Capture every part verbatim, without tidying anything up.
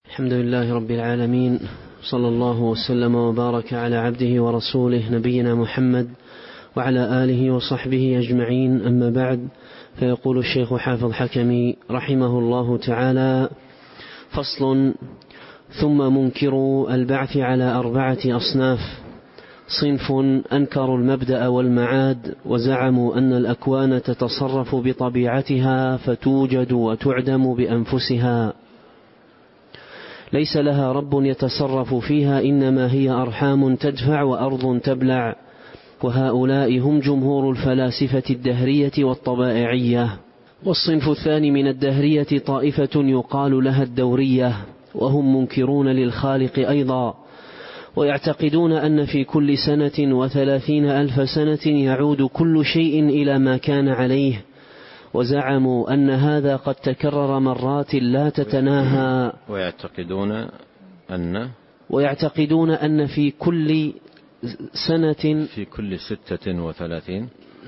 الحمد لله رب العالمين، صلى الله وسلم وبارك على عبده ورسوله نبينا محمد وعلى آله وصحبه أجمعين. أما بعد، فيقول الشيخ حافظ حكمي رحمه الله تعالى: فصل. ثم منكروا البعث على أربعة أصناف: صنف أنكروا المبدأ والمعاد، وزعموا أن الأكوان تتصرف بطبيعتها فتوجد وتعدم بأنفسها، ليس لها رب يتصرف فيها، إنما هي أرحام تدفع وأرض تبلع. وهؤلاء هم جمهور الفلاسفة الدهرية والطبائعية. والصنف الثاني من الدهرية طائفة يقال لها الدورية، وهم منكرون للخالق أيضا، ويعتقدون أن في كل سنة وثلاثين ألف سنة يعود كل شيء إلى ما كان عليه، وزعموا أن هذا قد تكرر مرات لا تتناهى. ويعتقدون أن ويعتقدون أن في كل سنة في كل ستة وثلاثين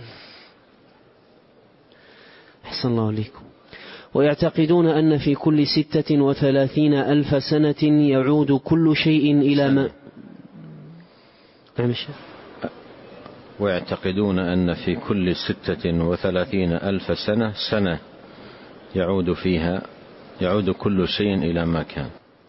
أحسن الله عليكم ويعتقدون أن في كل ستة وثلاثين ألف سنة يعود كل شيء إلى ما نعم ويعتقدون أن في كل ستة وثلاثين ألف سنة سنة يعود فيها يعود كل شيء إلى ما كان.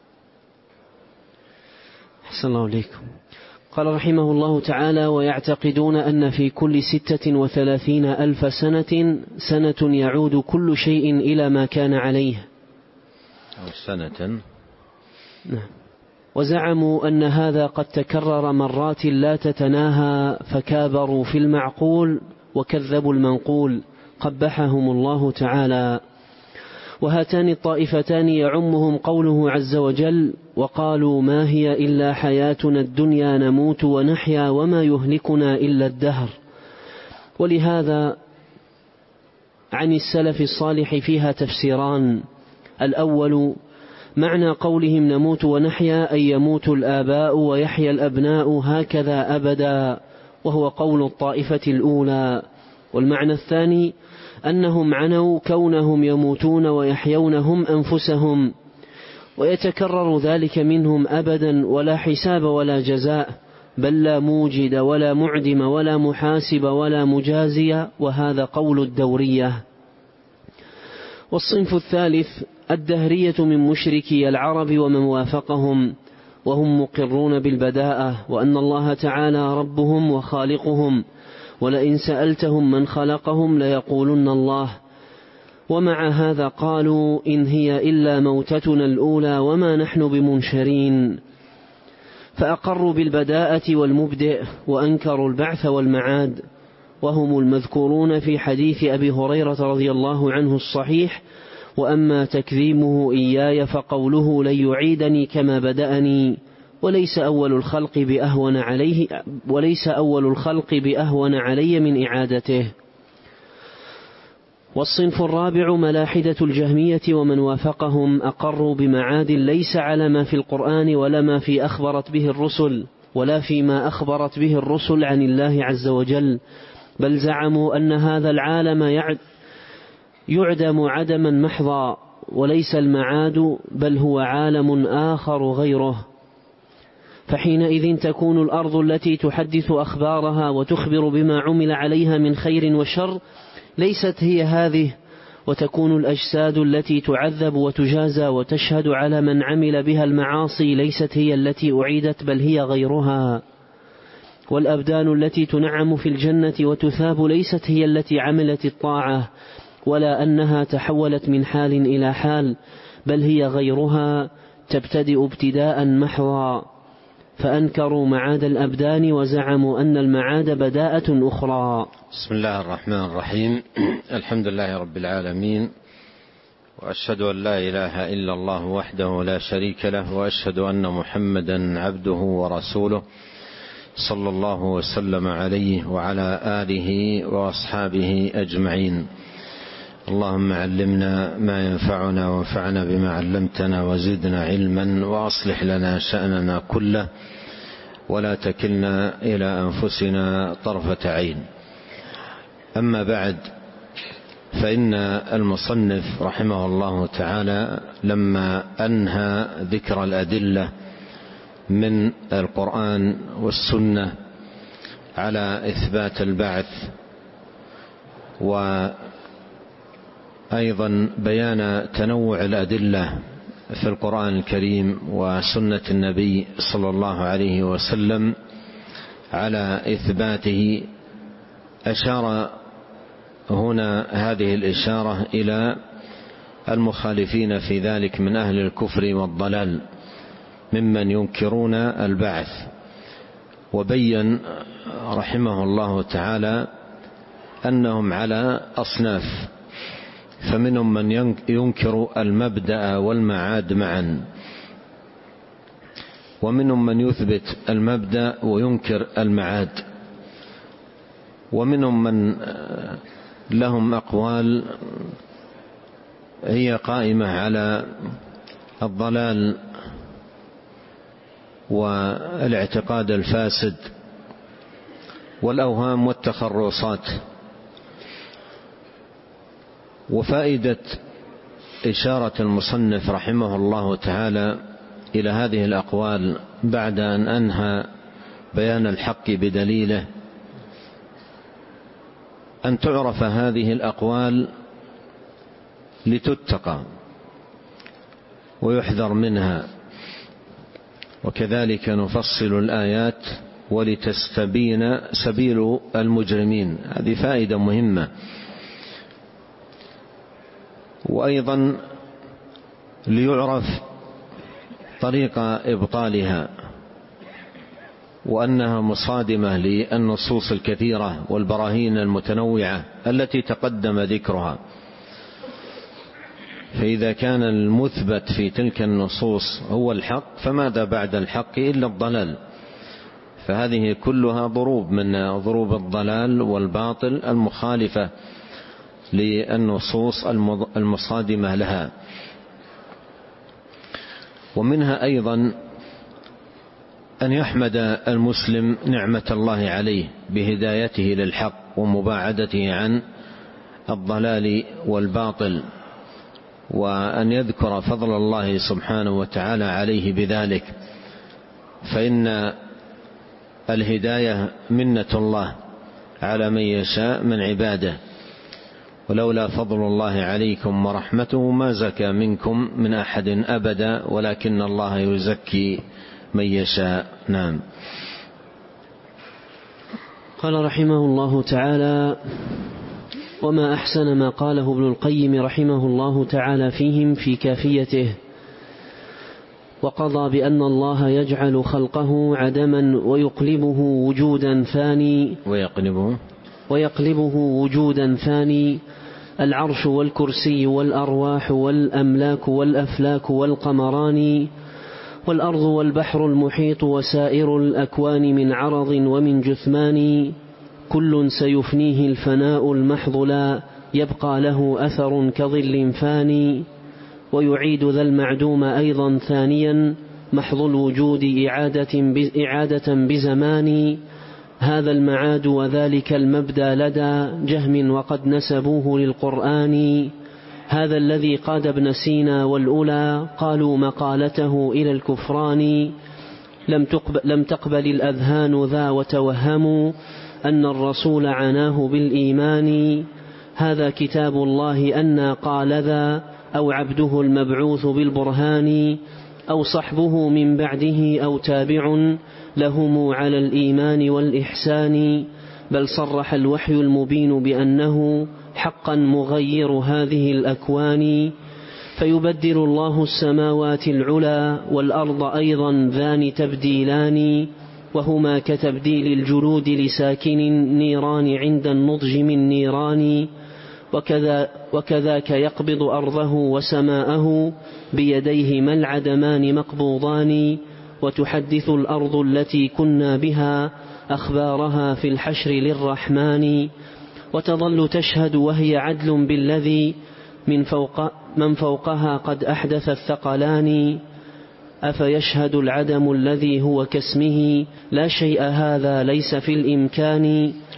أحسن الله عليكم. قال رحمه الله تعالى: ويعتقدون أن في كل ستة وثلاثين ألف سنة سنة يعود كل شيء إلى ما كان عليه، أو سنة. نعم. وزعموا أن هذا قد تكرر مرات لا تتناهى، فكابروا في المعقول وكذبوا المنقول، قبحهم الله تعالى. وهاتان الطائفتان يعمهم قوله عز وجل: وقالوا ما هي إلا حياتنا الدنيا نموت ونحيا وما يهلكنا إلا الدهر. ولهذا عن السلف الصالح فيها تفسيران: الأول معنى قولهم نموت ونحيا أي يموت الآباء ويحيا الأبناء هكذا أبدا، وهو قول الطائفة الأولى. والمعنى الثاني أنهم عنوا كونهم يموتون ويحيون هم أنفسهم، ويتكرر ذلك منهم أبدا، ولا حساب ولا جزاء، بل لا موجد ولا معدم ولا محاسب ولا مجازي، وهذا قول الدورية. والصنف الثالث الدهرية من مشركي العرب ومن وافقهم، وهم مقرون بالبداءة، وأن الله تعالى ربهم وخالقهم، ولئن سألتهم من خلقهم ليقولن الله. ومع هذا قالوا إن هي إلا موتتنا الأولى وما نحن بمنشرين، فأقروا بالبداءة والمبدئ، وأنكروا البعث والمعاد، وهم المذكورون في حديث أبي هريرة رضي الله عنه الصحيح: وأما تكذيبه إياي فقوله لن يعيدني كما بدأني، وليس أول الخلق بأهون عليه وليس أول الخلق بأهون علي من إعادته. والصنف الرابع ملاحدة الجهمية ومن وافقهم، أقروا بمعاد ليس على ما في القرآن ولا ما في أخبرت به الرسل ولا فيما أخبرت به الرسل عن الله عز وجل، بل زعموا أن هذا العالم يعدم عدما محضا، وليس المعاد بل هو عالم آخر غيره. فحينئذ تكون الأرض التي تحدث أخبارها وتخبر بما عمل عليها من خير وشر ليست هي هذه، وتكون الأجساد التي تعذب وتجازى وتشهد على من عمل بها المعاصي ليست هي التي أعيدت بل هي غيرها. والأبدان التي تنعم في الجنة وتثاب ليست هي التي عملت الطاعة، ولا أنها تحولت من حال إلى حال، بل هي غيرها تبتدئ ابتداء محضا. فأنكروا معاد الأبدان وزعموا أن المعاد بداءة أخرى. بسم الله الرحمن الرحيم. الحمد لله رب العالمين، وأشهد أن لا إله إلا الله وحده لا شريك له، وأشهد أن محمدا عبده ورسوله صلى الله وسلم عليه وعلى آله وأصحابه أجمعين. اللهم علمنا ما ينفعنا وانفعنا بما علمتنا وزدنا علما، وأصلح لنا شأننا كله، ولا تكلنا إلى أنفسنا طرفة عين. أما بعد، فإن المصنف رحمه الله تعالى لما أنهى ذكر الأدلة من القرآن والسنة على إثبات البعث، وأيضا بيان تنوع الأدلة في القرآن الكريم وسنة النبي صلى الله عليه وسلم على إثباته، أشار هنا هذه الإشارة إلى المخالفين في ذلك من أهل الكفر والضلال ممن ينكرون البعث، وبين رحمه الله تعالى أنهم على أصناف، فمنهم من ينكر المبدأ والمعاد معا، ومنهم من يثبت المبدأ وينكر المعاد، ومنهم من لهم أقوال هي قائمة على الضلال والاعتقاد الفاسد والأوهام والتخرصات. وفائدة إشارة المصنف رحمه الله تعالى إلى هذه الأقوال بعد أن أنهى بيان الحق بدليله أن تعرف هذه الأقوال لتتقى ويحذر منها، وكذلك نفصل الآيات ولتستبين سبيل المجرمين. هذه فائدة مهمة. وأيضا ليعرف طريق إبطالها، وأنها مصادمة للنصوص الكثيرة والبراهين المتنوعة التي تقدم ذكرها. فإذا كان المثبت في تلك النصوص هو الحق، فماذا بعد الحق إلا الضلال؟ فهذه كلها ضروب من ضروب الضلال والباطل المخالفة للنصوص المصادمة لها. ومنها أيضا أن يحمد المسلم نعمة الله عليه بهدايته للحق ومباعدته عن الضلال والباطل، وأن يذكر فضل الله سبحانه وتعالى عليه بذلك، فإن الهداية منة الله على من يشاء من عباده، ولولا فضل الله عليكم ورحمته ما زكى منكم من أحد أبدا ولكن الله يزكي من يشاء. نعم. قال رحمه الله تعالى: وما أحسن ما قاله ابن القيم رحمه الله تعالى فيهم في كافيته: وقضى بأن الله يجعل خلقه عدما ويقلبه وجودا ثاني ويقلبه ويقلبه وجودا ثاني العرش والكرسي والأرواح والأملاك والأفلاك والقمران والأرض والبحر المحيط وسائر الأكوان من عرض ومن جثمان، كل سيفنيه الفناء المحض لا يبقى له أثر كظل فاني، ويعيد ذا المعدوم أيضا ثانيا محض الوجود إعادة بزمان، هذا المعاد وذلك المبدى لدى جهم وقد نسبوه للقرآن، هذا الذي قاد ابن سينا والأولى قالوا مقالته إلى الكفران، لم تقبل, لم تقبل الأذهان ذا وتوهموا أن الرسول عناه بالإيمان، هذا كتاب الله أن قال ذا أو عبده المبعوث بالبرهان، أو صحبه من بعده أو تابع لهم على الإيمان والإحسان، بل صرح الوحي المبين بأنه حقا مغير هذه الأكوان، فيبدل الله السماوات العلا والأرض أيضا ذان تبديلان، وهما كتبديل الجلود لساكن النيران عند النضج من نيران، وكذا وكذاك يقبض أرضه وسماءه بيديهما العدمان مقبوضان، وتحدث الأرض التي كنا بها أخبارها في الحشر للرحمن، وتظل تشهد وهي عدل بالذي من فوق من فوقها قد أحدث الثقلان، أفيشهد العدم الذي هو كاسمه لا شيء هذا ليس في الإمكان،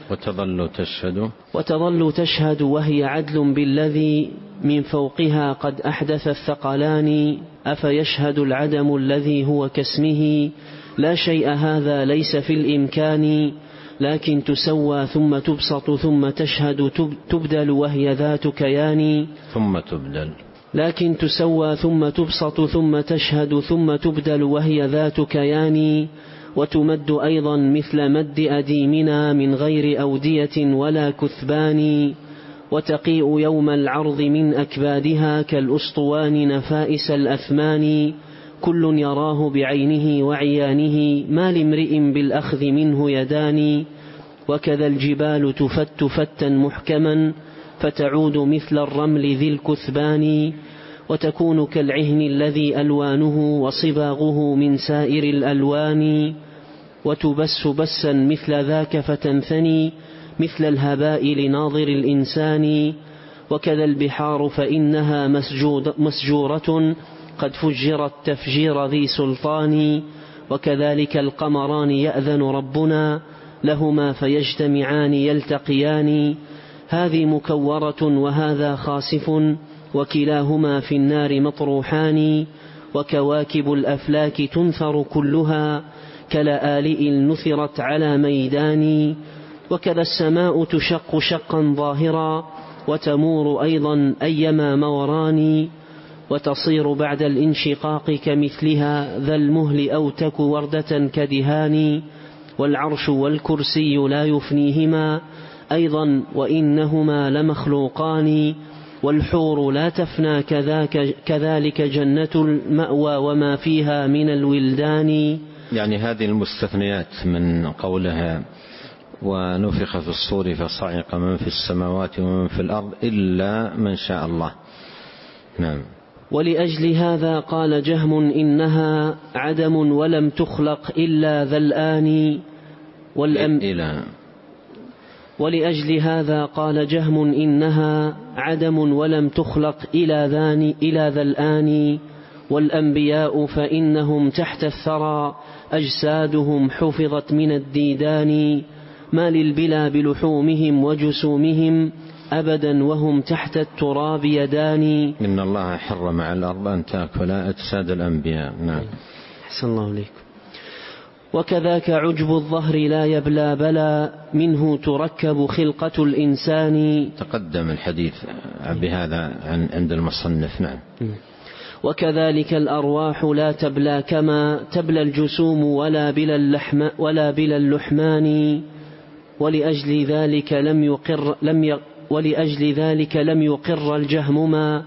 وتظل تشهد وتظل تشهد وهي عدل بالذي من فوقها قد أحدث الثقلان. أفيشهد العدم الذي هو كاسمه لا شيء هذا ليس في الإمكان. لكن تسوى ثم تبسط ثم تشهد تبدل وهي ذات كيان. ثم تبدل لكن تسوى ثم تبسط ثم تشهد ثم تبدل وهي ذات كيان. وتمد أيضا مثل مد أديمنا من غير أودية ولا كثبان. وتقيء يوم العرض من أكبادها كالأسطوان نفائس الأثمان. كل يراه بعينه وعيانه ما لامرئ بالأخذ منه يدان. وكذا الجبال تفت فتا محكما فتعود مثل الرمل ذي الكثبان. وتكون كالعهن الذي ألوانه وصباغه من سائر الألوان. وتبس بسا مثل ذاك فتنثني مثل الهباء لناظر الإنسان. وكذا البحار فإنها مسجورة قد فجرت تفجير ذي سلطان. وكذلك القمران يأذن ربنا لهما فيجتمعان يلتقيان. هذه مكورة وهذا خاسف وكلاهما في النار مطروحان. وكواكب الأفلاك تنثر كلها كلآلئ نثرت على ميدان. وكذا السماء تشق شقا ظاهرا وتمور أيضا أيما موران. وتصير بعد الانشقاق كمثلها ذا المهل أو تك وردة كدهان. والعرش والكرسي لا يفنيهما أيضا وإنهما لمخلوقان. والحور لا تفنى كذاك كذلك جنة المأوى وما فيها من الولدان. يعني هذه المستثنيات من قولها ونفخ في الصور فصعق من في السماوات ومن في الأرض إلا من شاء الله. نعم. ولأجل هذا قال جهم إنها عدم ولم تخلق إلا ذا الآن والأم إلى ولأجل هذا قال جهم إنها عدم ولم تخلق إلى ذان إلى ذا الآن. والأنبياء فإنهم تحت الثرى أجسادهم حفظت من الديدان. ما للبلا بلحومهم وجسومهم أبدا وهم تحت التراب يدان. إن الله حرم على الأرض أن تأكل أجساد الأنبياء. نعم. أحسن الله عليكم. وكذاك عجب الظهر لا يبلى بلى منه تركب خلقة الإنسان. تقدم الحديث بهذا عند المصنف. نعم. وكذلك الأرواح لا تبلى كما تبلى الجسوم ولا بلا اللحم ولا بلا اللحمان. ولأجل ذلك لم يقر لم ي ولأجل ذلك لم يقر الجهمما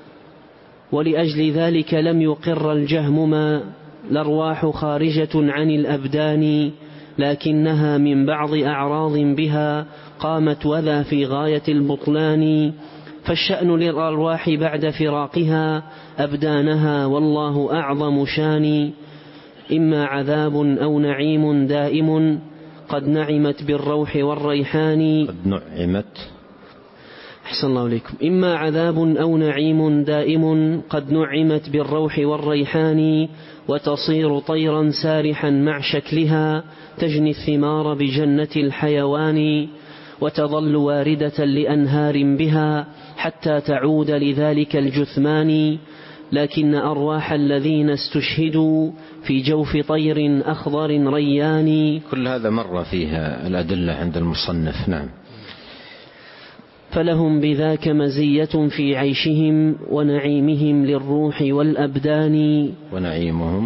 ولأجل ذلك لم يقر الجهمما الأرواح خارجة عن الأبدان. لكنها من بعض أعراض بها قامت وذا في غاية البطلان. فالشأن للأرواح بعد فراقها أبدانها والله أعظم شان. إما عذاب أو نعيم دائم قد نعمت بالروح والريحان. قد نعمت. أحسن الله عليكم. إما عذاب أو نعيم دائم قد نعمت بالروح والريحان. وتصير طيرا سارحا مع شكلها تجني الثمار بجنة الحيوان. وتظل واردة لأنهار بها حتى تعود لذلك الجثمان. لكن أرواح الذين استشهدوا في جوف طير أخضر ريان. كل هذا مر فيها الأدلة عند المصنف. نعم. فلهم بذاك مزية في عيشهم ونعيمهم للروح والأبدان. ونعيمهم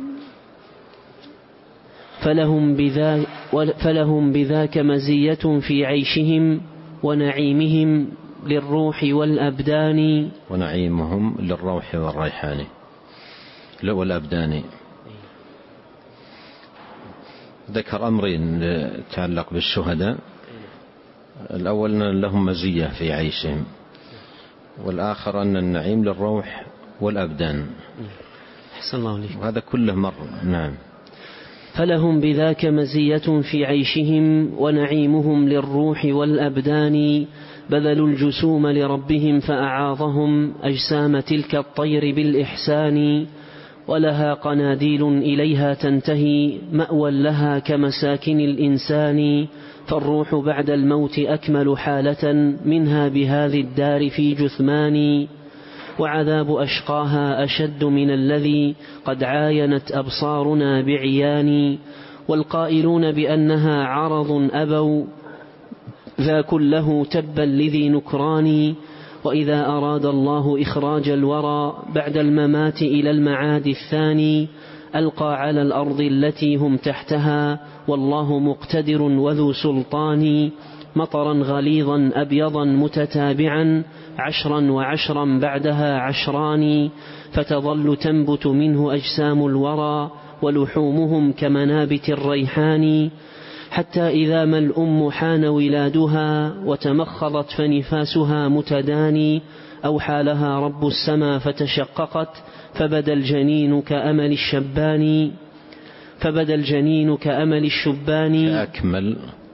فلهم بذاك, فلهم بذاك مزية في عيشهم ونعيمهم للروح والأبدان. ونعيمهم للروح والريحان والأبدان. ذكر أمرين يتعلق بالشهداء. الأول أن لهم مزية في عيشهم، والآخر أن النعيم للروح والأبدان. أحسن الله عليك. وهذا كله مر. نعم. فلهم بذاك مزية في عيشهم ونعيمهم للروح والأبدان. بذلوا الجسوم لربهم فأعاظهم أجسام تلك الطير بالإحسان. ولها قناديل إليها تنتهي، مأوى لها كمساكن الإنسان، فالروح بعد الموت أكمل حالة منها بهذه الدار في جثمان، وعذاب أشقاها أشد من الذي قد عاينت أبصارنا بعيان، والقائلون بأنها عرض أبوا ذا كله تبا لذي نكران، وإذا أراد الله إخراج الورى بعد الممات إلى المعاد الثاني، ألقى على الأرض التي هم تحتها والله مقتدر وذو سلطان، مطرا غليظا أبيضا متتابعا عشرا وعشرا بعدها عشران، فتظل تنبت منه أجسام الورى ولحومهم كمنابت الريحان، حتى إذا ما الأم حان ولادها وتمخضت فنفاسها متداني، أوحى لها رب السما فتشققت فبدا الجنين كأمل الشبان، فبدا الجنين كأمل الشبان كأكمل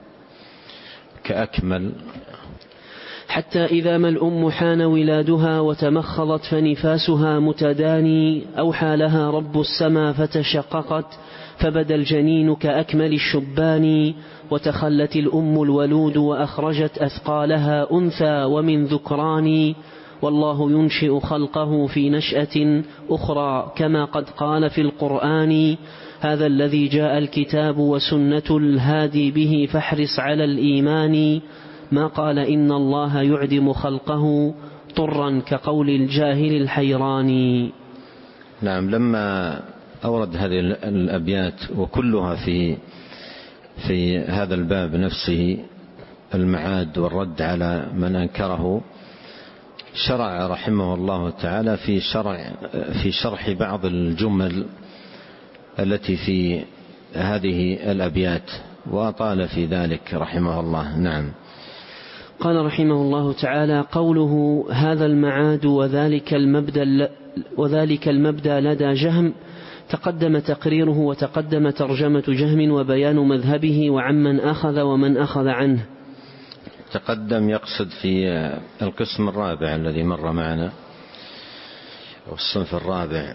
كأكمل حتى إذا ما الأم حان ولادها وتمخضت فنفاسها متداني، أوحى لها رب السما فتشققت فبدا الجنين كأكمل الشبان، وتخلت الأم الولود وأخرجت أثقالها أنثى ومن ذكران، والله ينشئ خلقه في نشأة أخرى كما قد قال في القرآن، هذا الذي جاء الكتاب وسنة الهادي به فاحرص على الإيمان، ما قال إن الله يعدم خلقه طرا كقول الجاهل الحيران. نعم، لما أورد هذه الأبيات وكلها في في هذا الباب نفسه، المعاد والرد على من أنكره، شرع رحمه الله تعالى في شرع في شرح بعض الجمل التي في هذه الأبيات، وأطال في ذلك رحمه الله. نعم. قال رحمه الله تعالى: قوله هذا المعاد وذلك المبدأ وذلك المبدأ لدى جهم، تقدم تقريره وتقدم ترجمة جهم وبيان مذهبه وعمن أخذ ومن أخذ عنه. تقدم يقصد في القسم الرابع الذي مر معنا، والصنف الرابع،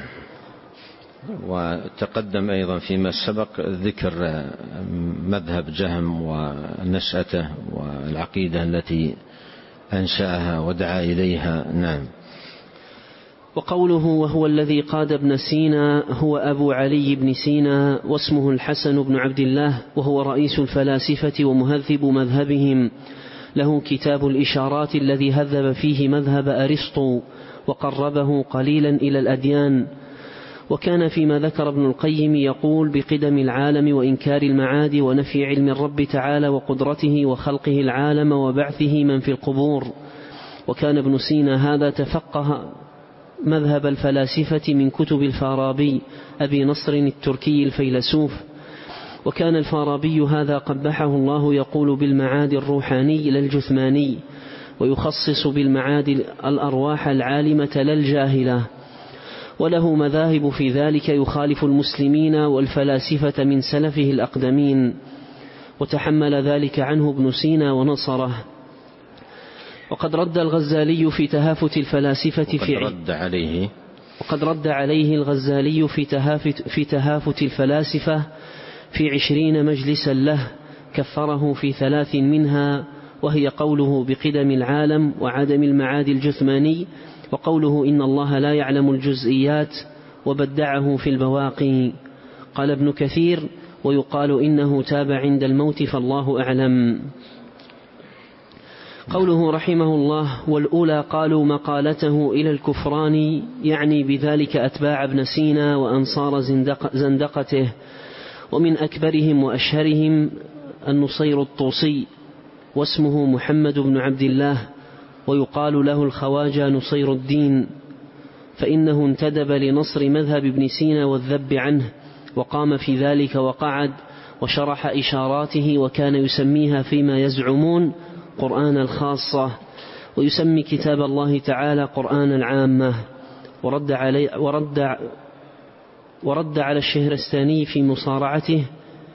وتقدم أيضا فيما سبق ذكر مذهب جهم ونشأته والعقيدة التي أنشأها ودعا إليها. نعم. وقوله وهو الذي قاد ابن سينا هو أبو علي بن سينا، واسمه الحسن بن عبد الله، وهو رئيس الفلاسفة ومهذب مذهبهم، له كتاب الإشارات الذي هذب فيه مذهب أرسطو وقربه قليلا إلى الأديان. وكان فيما ذكر ابن القيم يقول بقدم العالم وإنكار المعاد ونفي علم الرب تعالى وقدرته وخلقه العالم وبعثه من في القبور. وكان ابن سينا هذا تفقه مذهب الفلاسفة من كتب الفارابي أبي نصر التركي الفيلسوف. وكان الفارابي هذا قبحه الله يقول بالمعاد الروحاني لا الجثماني، ويخصص بالمعاد الأرواح العالمة لا الجاهلة، وله مذاهب في ذلك يخالف المسلمين والفلاسفة من سلفه الأقدمين، وتحمل ذلك عنه ابن سينا ونصره. وقد رد الغزالي في تهافت الفلاسفة في رد عليه وقد رد عليه الغزالي في تهافت, في تهافت الفلاسفة في عشرين مجلسا له، كفره في ثلاث منها، وهي قوله بقدم العالم وعدم المعاد الجثماني، وقوله إن الله لا يعلم الجزئيات، وبدعه في البواقي. قال ابن كثير: ويقال إنه تاب عند الموت فالله أعلم. قوله رحمه الله: والأولى قالوا مقالته إلى الكفران، يعني بذلك أتباع ابن سينا وأنصار زندق زندقته، ومن أكبرهم وأشهرهم النصير الطوسي، واسمه محمد بن عبد الله، ويقال له الخواجة نصير الدين، فإنه انتدب لنصر مذهب ابن سينا والذب عنه، وقام في ذلك وقعد وشرح إشاراته، وكان يسميها فيما يزعمون قرآن الخاصة، ويسمي كتاب الله تعالى قرآن العامة. ورد علي ورد ورد على الشهرستاني في مصارعته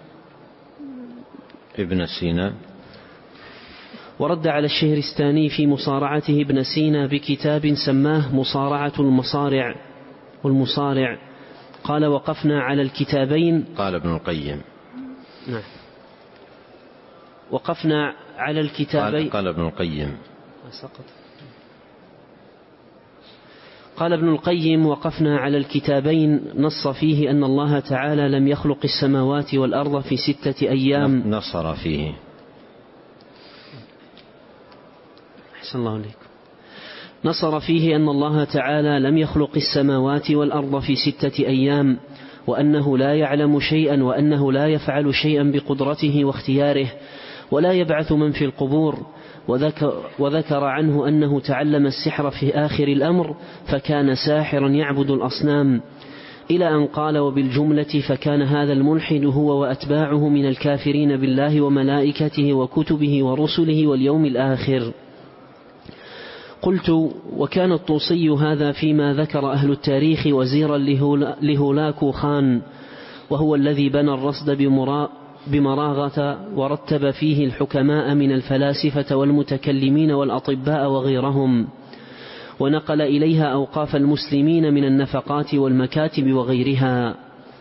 ابن سينا ورد على الشهرستاني في مصارعته ابن سينا بكتاب سماه مصارعة المصارع والمصارع، قال وقفنا على الكتابين. قال ابن القيم. نعم. وقفنا على الكتابين. قال, قال ابن القيم. سقط. قال ابن القيم وقفنا على الكتابين نص فيه أن الله تعالى لم يخلق السماوات والأرض في ستة أيام. نصر فيه. أحسن الله عليكم. نصر فيه أن الله تعالى لم يخلق السماوات والأرض في ستة أيام، وأنه لا يعلم شيئا، وأنه لا يفعل شيئا بقدرته واختياره، ولا يبعث من في القبور. وذكر, وذكر عنه أنه تعلم السحر في آخر الأمر فكان ساحرا يعبد الأصنام، إلى أن قال وبالجملة فكان هذا الملحد هو وأتباعه من الكافرين بالله وملائكته وكتبه ورسله واليوم الآخر. قلت وكان الطوسي هذا فيما ذكر أهل التاريخ وزيرا لهولاكو خان، وهو الذي بنى الرصد بمراغة ورتب فيه الحكماء من الفلاسفة والمتكلمين والأطباء وغيرهم، ونقل إليها أوقاف المسلمين من النفقات والمكاتب وغيرها.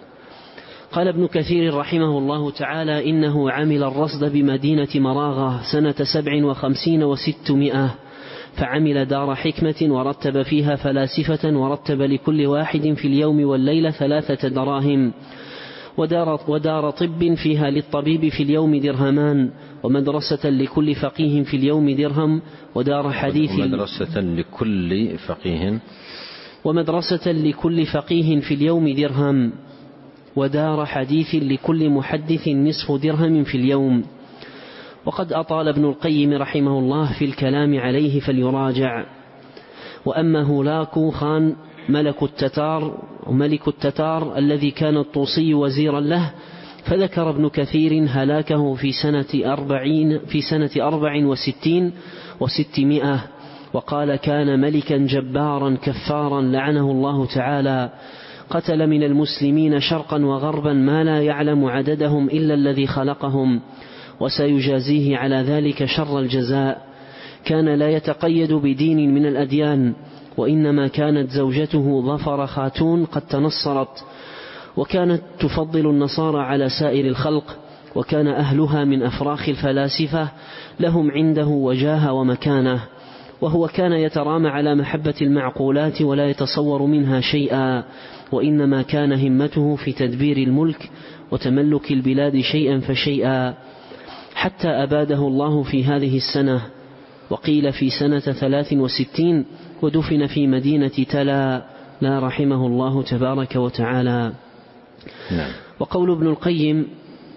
قال ابن كثير رحمه الله تعالى إنه عمل الرصد بمدينة مراغة سنة سبع وخمسين وستمائة، فعمل دار حكمة ورتب فيها فلاسفة، ورتب لكل واحد في اليوم والليلة ثلاثة دراهم، ودار, ودار طب فيها للطبيب في اليوم درهمان، ومدرسة لكل فقيه في اليوم درهم، ودار حديث ومدرسة لكل فقيه ومدرسة لكل فقيه في اليوم درهم، ودار حديث لكل محدث نصف درهم في اليوم. وقد أطال ابن القيم رحمه الله في الكلام عليه فليراجع. وأما هولاكو خان ملك التتار وملك التتار الذي كان الطوسي وزيرا له، فذكر ابن كثير هلاكه في سنة أربعين في سنة أربع وستين وستمائة، وقال كان ملكا جبارا كفارا لعنه الله تعالى، قتل من المسلمين شرقا وغربا ما لا يعلم عددهم إلا الذي خلقهم، وسيجازيه على ذلك شر الجزاء. كان لا يتقيد بدين من الأديان، وإنما كانت زوجته ظفر خاتون قد تنصرت، وكانت تفضل النصارى على سائر الخلق، وكان أهلها من أفراخ الفلاسفة لهم عنده وجاهة ومكانة، وهو كان يترامى على محبة المعقولات ولا يتصور منها شيئا، وإنما كان همته في تدبير الملك وتملك البلاد شيئا فشيئا، حتى أباده الله في هذه السنة، وقيل في سنة ثلاث وستين، ودفن في مدينة تلا لا رحمه الله تبارك وتعالى. نعم. وقول ابن القيم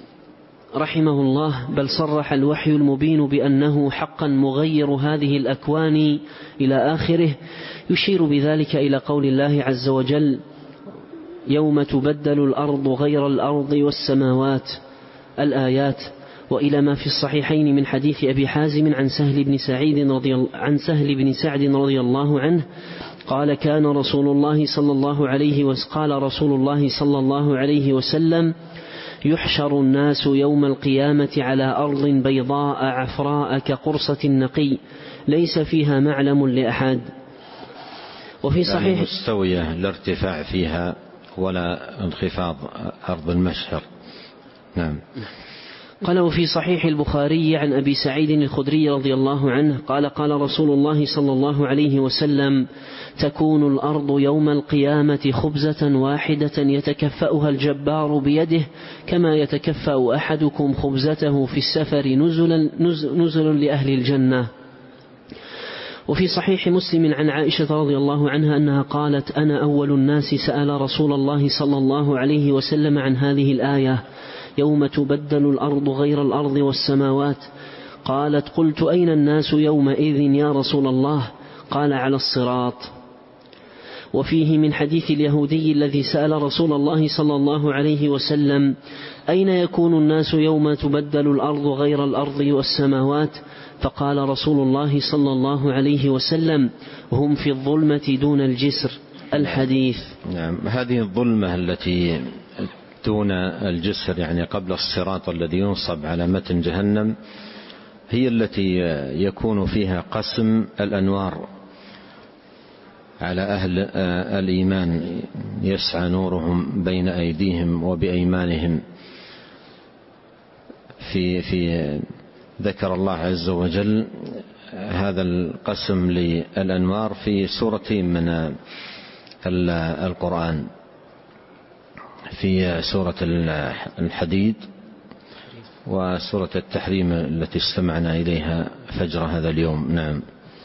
رحمه الله بل صرح الوحي المبين بأنه حقا مغير هذه الأكوان إلى آخره، يشير بذلك إلى قول الله عز وجل يوم تبدل الأرض غير الأرض والسماوات الآيات، وإلى ما في الصحيحين من حديث أبي حازم عن سهل بن سعيد رضي عن سهل بن سعد رضي الله عنه قال كان رسول الله صلى الله عليه وسلم قال رسول الله صلى الله عليه وسلم يحشر الناس يوم القيامة على أرض بيضاء عفراء كقرصة النقي ليس فيها معلم لأحد. وفي صحيح يعني مستوية الارتفاع فيها ولا انخفاض أرض المشهر. نعم. قال وفي صحيح البخاري عن أبي سعيد الخدري رضي الله عنه قال قال رسول الله صلى الله عليه وسلم تكون الأرض يوم القيامة خبزة واحدة يتكفأها الجبار بيده كما يتكفأ أحدكم خبزته في السفر نزلا, نزل لأهل الجنة. وفي صحيح مسلم عن عائشة رضي الله عنها أنها قالت أنا أول الناس سأل رسول الله صلى الله عليه وسلم عن هذه الآية يوم تبدل الأرض غير الأرض والسماوات. قالت قلت أين الناس يومئذ يا رسول الله؟ قال على الصراط. وفيه من حديث اليهودي الذي سأل رسول الله صلى الله عليه وسلم أين يكون الناس يوم تبدل الأرض غير الأرض والسماوات؟ فقال رسول الله صلى الله عليه وسلم هم في الظلمة دون الجسر. الحديث. نعم. هذه الظلمة التي دون الجسر يعني قبل الصراط الذي ينصب على متن جهنم هي التي يكون فيها قسم الأنوار على أهل الإيمان، يسعى نورهم بين أيديهم وبأيمانهم. في في ذكر الله عز وجل هذا القسم للأنوار في سورتين من القرآن، في سورة الحديد وسورة التحريم التي استمعنا إليها فجر هذا اليوم. نعم.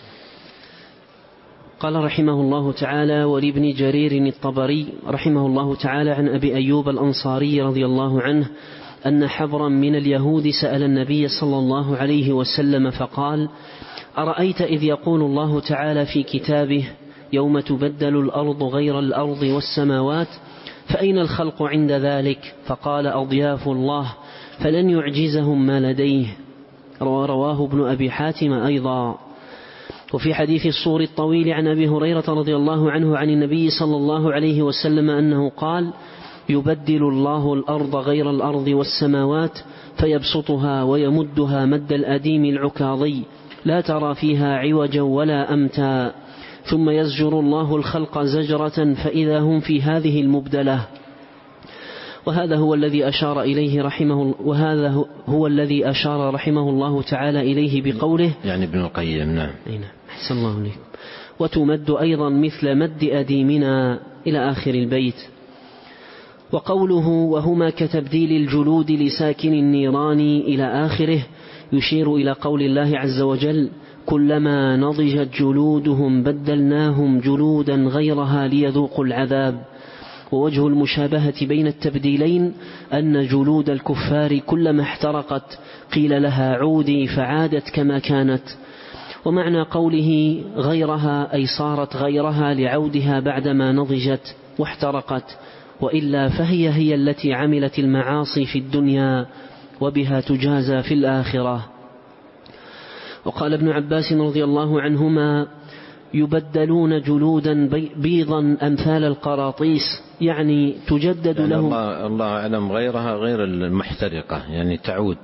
قال رحمه الله تعالى: ولابن جرير الطبري رحمه الله تعالى عن أبي أيوب الأنصاري رضي الله عنه أن حبرا من اليهود سأل النبي صلى الله عليه وسلم فقال: أرأيت إذ يقول الله تعالى في كتابه: يوم تبدل الأرض غير الأرض والسماوات، فأين الخلق عند ذلك؟ فقال: أضياف الله، فلن يعجزهم ما لديه. رواه ابن أبي حاتم أيضا. وفي حديث الصور الطويل عن أبي هريرة رضي الله عنه عن النبي صلى الله عليه وسلم أنه قال: يبدل الله الأرض غير الأرض والسماوات فيبسطها ويمدها مد الأديم العكاظي، لا ترى فيها عوجا ولا أمتا، ثم يزجر الله الخلق زجرة فإذا هم في هذه المبدلة. وهذا هو الذي أشار إليه رحمه وهذا هو الذي أشار رحمه الله تعالى إليه بقوله، يعني ابن القيم. نعم. أحسن الله عليكم. وتمد أيضا مثل مد أديمنا إلى آخر البيت. وقوله: وهما كتبديل الجلود لساكن النيران إلى آخره، يشير إلى قول الله عز وجل: كلما نضجت جلودهم بدلناهم جلودا غيرها ليذوقوا العذاب. ووجه المشابهة بين التبديلين أن جلود الكفار كلما احترقت قيل لها عودي فعادت كما كانت. ومعنى قوله غيرها أي صارت غيرها لعودها بعدما نضجت واحترقت، وإلا فهي هي التي عملت المعاصي في الدنيا وبها تجازى في الآخرة. وقال ابن عباس رضي الله عنهما: يبدلون جلودا بيضا أمثال القراطيس، يعني تجدد يعني لهم. الله, الله أعلم غيرها غير المحترقة، يعني تعود،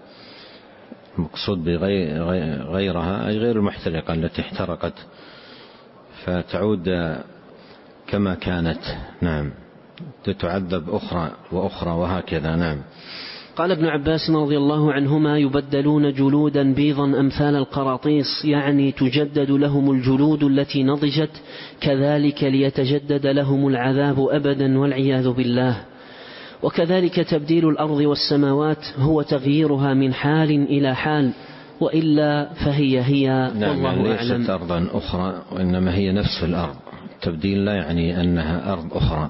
مقصود بغيرها أي غير المحترقة التي احترقت فتعود كما كانت. نعم. تتعذب أخرى وأخرى وهكذا. نعم. قال ابن عباس رضي الله عنهما: يبدلون جلودا بيضا أمثال القراطيس، يعني تجدد لهم الجلود التي نضجت، كذلك ليتجدد لهم العذاب أبدا والعياذ بالله. وكذلك تبديل الأرض والسماوات هو تغييرها من حال إلى حال، وإلا فهي هي. نعم. والله يعني أعلم. ليست أرضا أخرى وإنما هي نفس الأرض. التبديل لا يعني أنها أرض أخرى.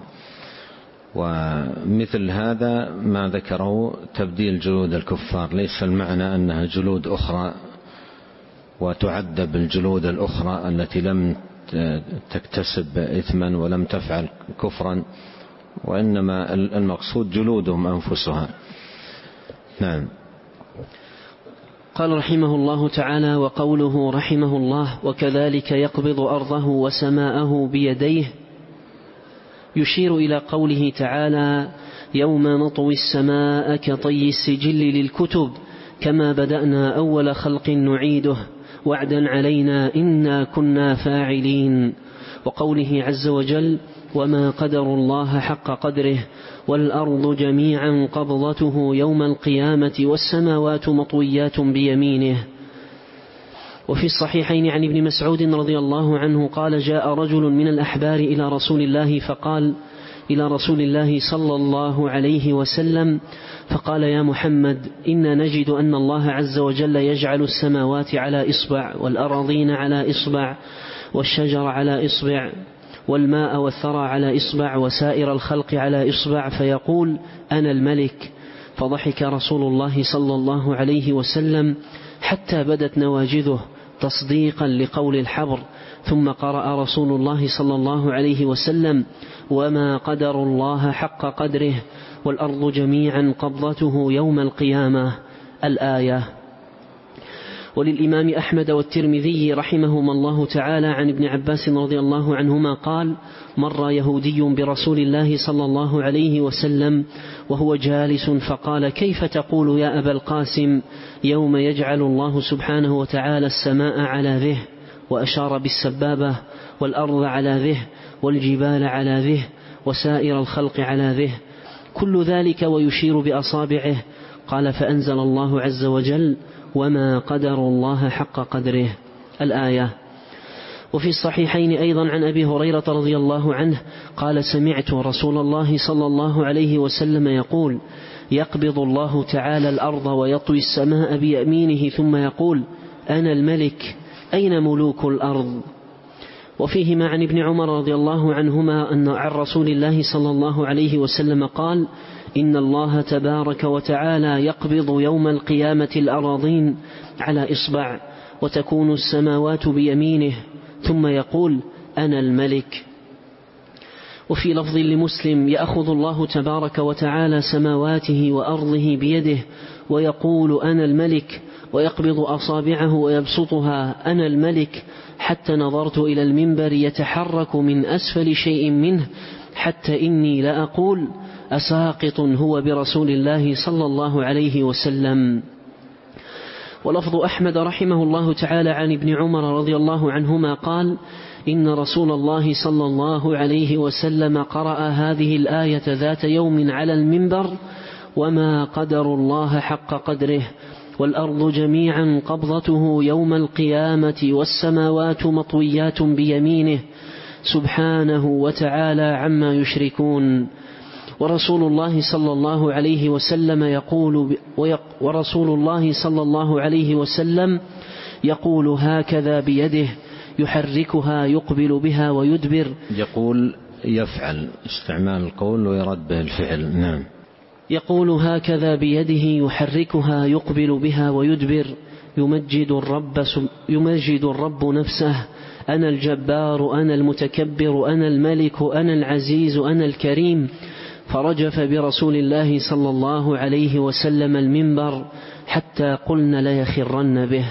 ومثل هذا ما ذكره تبديل جلود الكفار، ليس المعنى أنها جلود أخرى وتعذب الجلود الأخرى التي لم تكتسب إثما ولم تفعل كفرا، وإنما المقصود جلودهم أنفسها. نعم. قال رحمه الله تعالى: وقوله رحمه الله: وكذلك يقبض أرضه وسماءه بيديه، يشير إلى قوله تعالى: يوم نطوي السماء كطي السجل للكتب كما بدأنا أول خلق نعيده وعدا علينا إنا كنا فاعلين. وقوله عز وجل: وما قدر الله حق قدره والأرض جميعا قبضته يوم القيامة والسماوات مطويات بيمينه. وفي الصحيحين عن ابن مسعود رضي الله عنه قال: جاء رجل من الأحبار إلى رسول الله فقال إلى رسول الله صلى الله عليه وسلم فقال: يا محمد، إن نجد أن الله عز وجل يجعل السماوات على إصبع والأراضين على إصبع والشجر على إصبع والماء والثرى على إصبع وسائر الخلق على إصبع، فيقول: أنا الملك. فضحك رسول الله صلى الله عليه وسلم حتى بدت نواجذه تصديقا لقول الحبر، ثم قرأ رسول الله صلى الله عليه وسلم: وما قدر الله حق قدره والأرض جميعا قبضته يوم القيامة، الآية. وللإمام أحمد والترمذي رحمهما الله تعالى عن ابن عباس رضي الله عنهما قال: مر يهودي برسول الله صلى الله عليه وسلم وهو جالس فقال: كيف تقول يا أبا القاسم يوم يجعل الله سبحانه وتعالى السماء على ذه، وأشار بالسبابة، والأرض على ذه، والجبال على ذه، وسائر الخلق على ذه كل ذلك ويشير بأصابعه. قال فأنزل الله عز وجل وما قدر الله حق قدره الآية. وفي الصحيحين أيضا عن أبي هريرة رضي الله عنه قال سمعت رسول الله صلى الله عليه وسلم يقول يقبض الله تعالى الأرض ويطوي السماء بيمينه ثم يقول أنا الملك أين ملوك الأرض. وفيهما عن ابن عمر رضي الله عنهما أن عن رسول الله صلى الله عليه وسلم قال إن الله تبارك وتعالى يقبض يوم القيامة الأراضين على إصبع وتكون السماوات بيمينه ثم يقول أنا الملك. وفي لفظ لمسلم يأخذ الله تبارك وتعالى سماواته وأرضه بيده ويقول أنا الملك ويقبض أصابعه ويبسطها أنا الملك حتى نظرت إلى المنبر يتحرك من أسفل شيء منه حتى إني لأقول أساقط هو برسول الله صلى الله عليه وسلم. ولفظ أحمد رحمه الله تعالى عن ابن عمر رضي الله عنهما قال إن رسول الله صلى الله عليه وسلم قرأ هذه الآية ذات يوم على المنبر وما قدر الله حق قدره والأرض جميعا قبضته يوم القيامة والسماوات مطويات بيمينه سبحانه وتعالى عما يشركون. ورسول الله صلى الله عليه وسلم يقول ورسول الله صلى الله عليه وسلم يقول هكذا بيده يحركها يقبل بها ويدبر. يقول يفعل استعمال القول ويرد به الفعل. نعم. يقول هكذا بيده يحركها يقبل بها ويدبر يمجد الرب, يمجد الرب نفسه أنا الجبار أنا المتكبر أنا الملك أنا العزيز أنا الكريم. فرجف برسول الله صلى الله عليه وسلم المنبر حتى قلنا ليخرن به.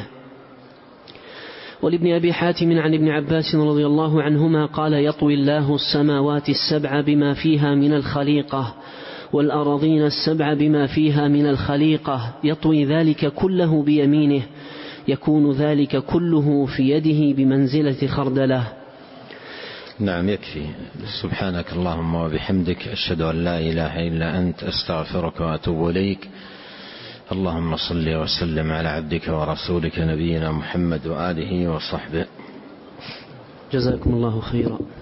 ولابن أبي حاتم عن ابن عباس رضي الله عنهما قال يطوي الله السماوات السبع بما فيها من الخليقة والأراضين السبع بما فيها من الخليقة يطوي ذلك كله بيمينه يكون ذلك كله في يده بمنزلة خردله. نعم يكفي. سبحانك اللهم وبحمدك أشهد أن لا إله إلا أنت أستغفرك وأتوب إليك. اللهم صل وسلم على عبدك ورسولك نبينا محمد وآله وصحبه. جزاكم الله خيرا.